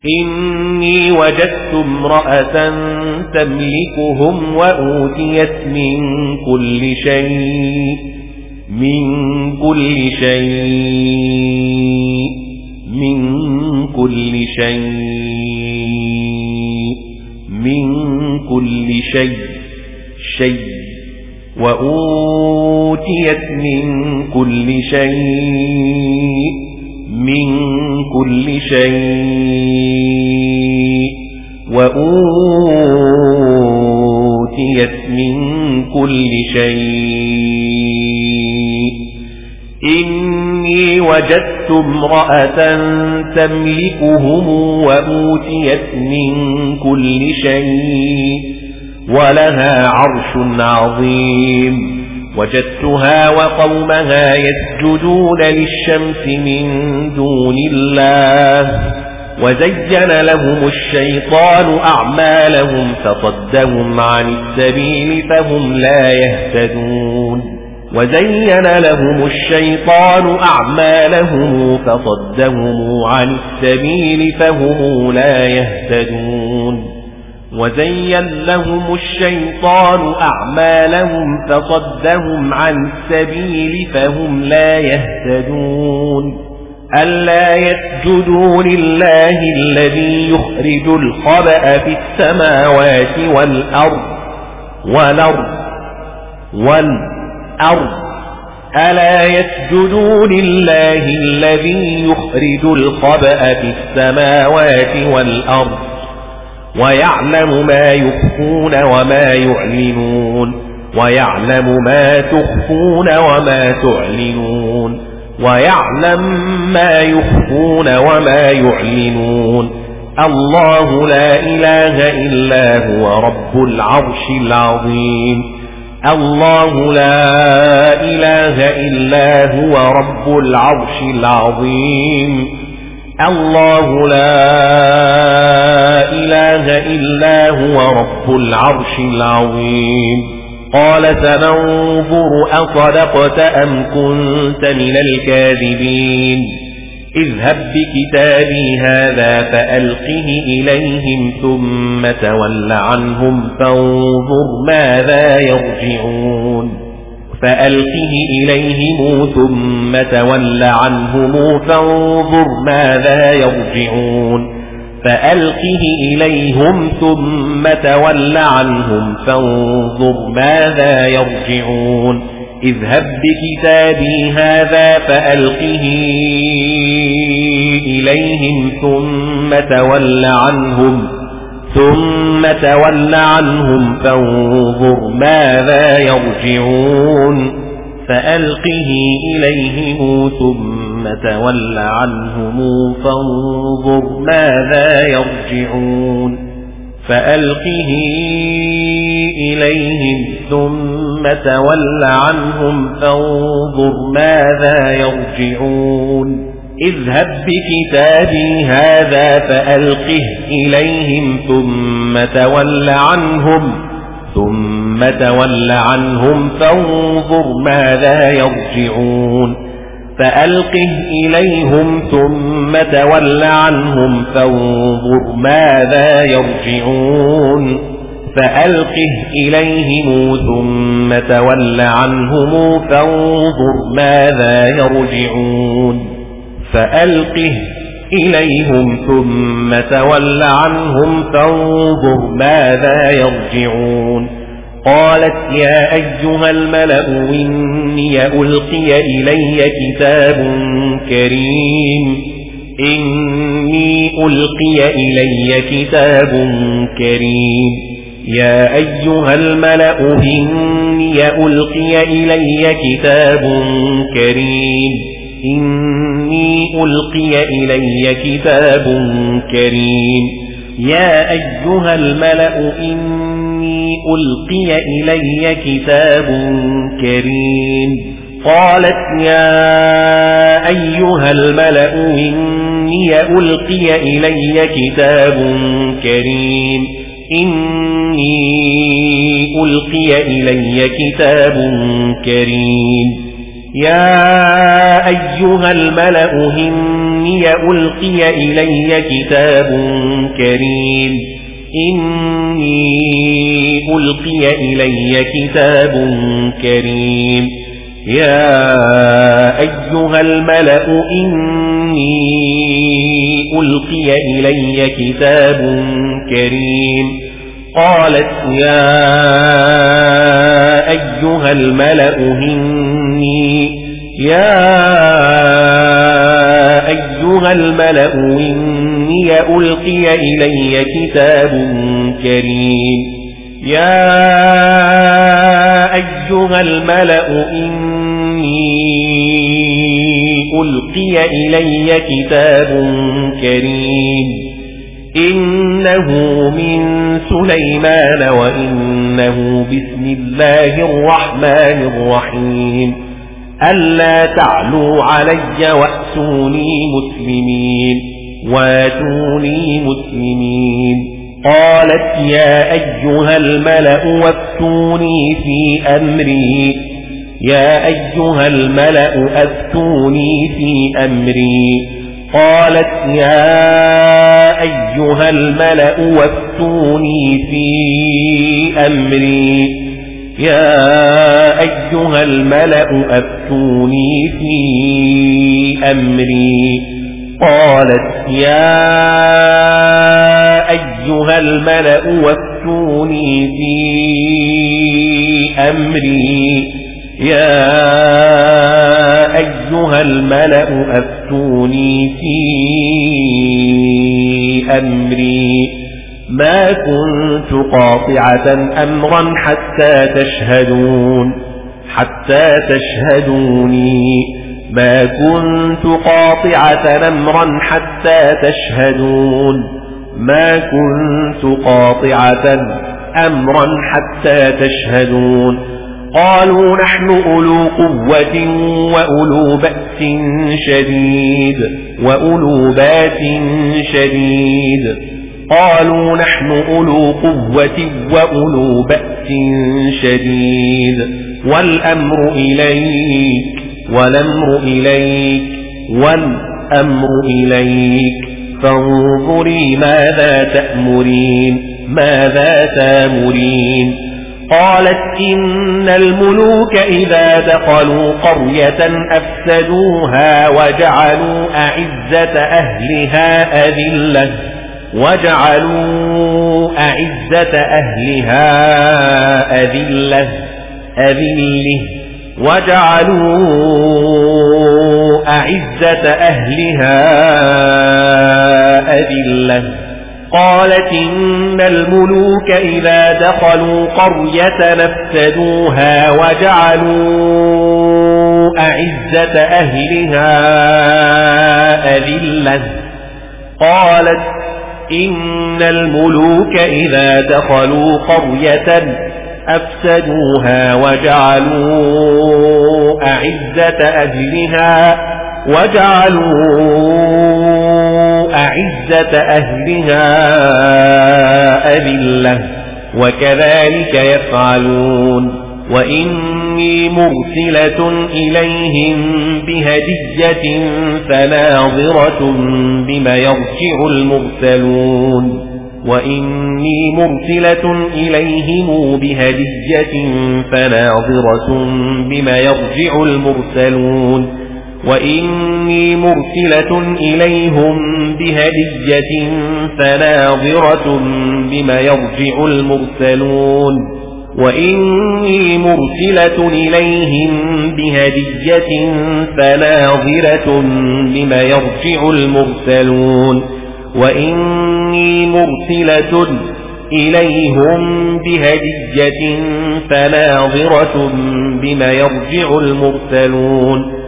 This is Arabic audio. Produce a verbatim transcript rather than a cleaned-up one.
إني وجدت امرأة تملكهم وأوتيت من كل شيء من كل شيء من كل شيء من كل شيء شيء وأوتيت من كل شيء من كل شيء وأوتيت من كل شيء إني وجدت امرأة تملكهم وأوتيت من كل شيء ولها عرش عظيم وجدتها وقومها يسجدون للشمس من دون الله وزين لهم الشيطان أعمالهم فصدهم عن السبيل فهم لا يهتدون وزين لهم الشيطان أعمالهم فصدهم عن السبيل فهم لا يهتدون وزين لهم الشيطان أعمالهم فصدهم عن السبيل فهم لا يهتدون ألا يسجدوا لله الذي يخرج الخبأ في السماوات والأرض والأرض والأرض ألا يسجدوا لله الذي يخرج الخبأ في السماوات والأرض ويعلم ما يخفون وما يعلنون ويعلم ما تخفون وما تعلنون ويعلم ما يخفون وما يعلنون الله لا إله إلا هو رب العرش العظيم الله لا إله إلا هو رب العرش العظيم الله لا إله إلا هو رب العرش العظيم قال سننظر أصدقت أم كنت من الكاذبين اذهب بكتابي هذا فألقه إليهم ثم تول عنهم فانظر ماذا يرجعون فألقه إليهم ثم تول عنهم فانظر ماذا يرجعون فألقه إليهم ثم تول عنهم فانظر ماذا يرجعون اذهب بكتابي هذا فألقه إليهم ثم تول عنهم ثم تول عنهم فانظر ماذا يرجعون فألقه إليهم ثم تول عنهم فانظر ماذا يرجعون فألقه إليهم ثم تول عنهم فانظر ماذا يرجعون اذهب بكتابي هذا فألقه إليهم ثم تول عنهم ثم تول عنهم فانظر ماذا يرجعون فألقه إليهم ثم تول عنهم فانظر ماذا يرجعون فألقه إليهم ثم تول عنهم فانظر ماذا يرجعون فألقه إليهم ثم تول عنهم فانظر ماذا يرجعون قالت يا أيها الملأ إني ألقي إلي كتاب كريم إني ألقي إلي كتاب كريم يا أيها الملأ إني ألقي إلي كتاب كريم إني ألقي إلي كتاب كريم يا أيها الملأ إني ألقي إلي كتاب كريم قالت يا أيها الملأ إني ألقي إلي كتاب كريم إني ألقي إلي كتاب كريم يا أيها الملأ إني إني ألقي إلي كتاب كريم إني ألقي إلي كتاب كريم يا أيها الملأ إني ألقي إلي كتاب كريم قالت يا أيها الملأ إني يا أيها الملأ إني ألقي إلي كتاب كريم يا أيها الملأ إني ألقي إلي كتاب كريم إنه من سليمان وإنه بسم الله الرحمن الرحيم ألا تعلوا علي وأتوني مسلمين واتوني مسلمين قالت يا أيها الملأ وافتوني في أمري يا أيها الملأ أفتوني في أمري قالت يا أيها الملأ وافتوني في أمري يا أيها الملأ أفتوني في أمري قالت يا أيها الملأ وافتوني في أمري يا أيها الملأ أفتوني في أمري ما كنت قاطعة أمرا حتى تشهدون حتى تشهدوني ما كنت قاطعة أمرا حتى تشهدون ما كنت قاطعة أمرا حتى تشهدون قالوا نحن أولو قوة وأولو بأس شديد وأولو بأس شديد قالوا نحن أولو قوة وأولو بأس شديد والأمر إليك والأمر إليك والأمر إليك فانظري ماذا تأمرين ماذا تأمرين قالت إن الملوك إذا دخلوا قرية أفسدوها وجعلوا أعزة أهلها أذلة وجعلوا أعزة أهلها أذلة أذله وجعلوا أعزة أهلها أذلة قالت إن الملوك إذا دخلوا قرية نفسدوها وجعلوا أعزة أهلها أذلة قالت إن الملوك إذا دخلوا قرية أفسدوها وجعلوا أعزة أهلها وجعلوا أعزة أهلها أذلة وكذلك يفعلون وإني مرسلة إليهم بهدية فناظرة بما يرجع المرسلون وإني مرسلة إليهم بهدية فناظرة بما يرجع المرسلون وإني مرسلة إليهم بهدية فناظرة بما يرجع المرسلون وإني مرسلة إليهم بهدية فناظرة بما يرجع المرسلون وإني مرسلة إليهم بهدية فناظرة بما يرجع المرسلون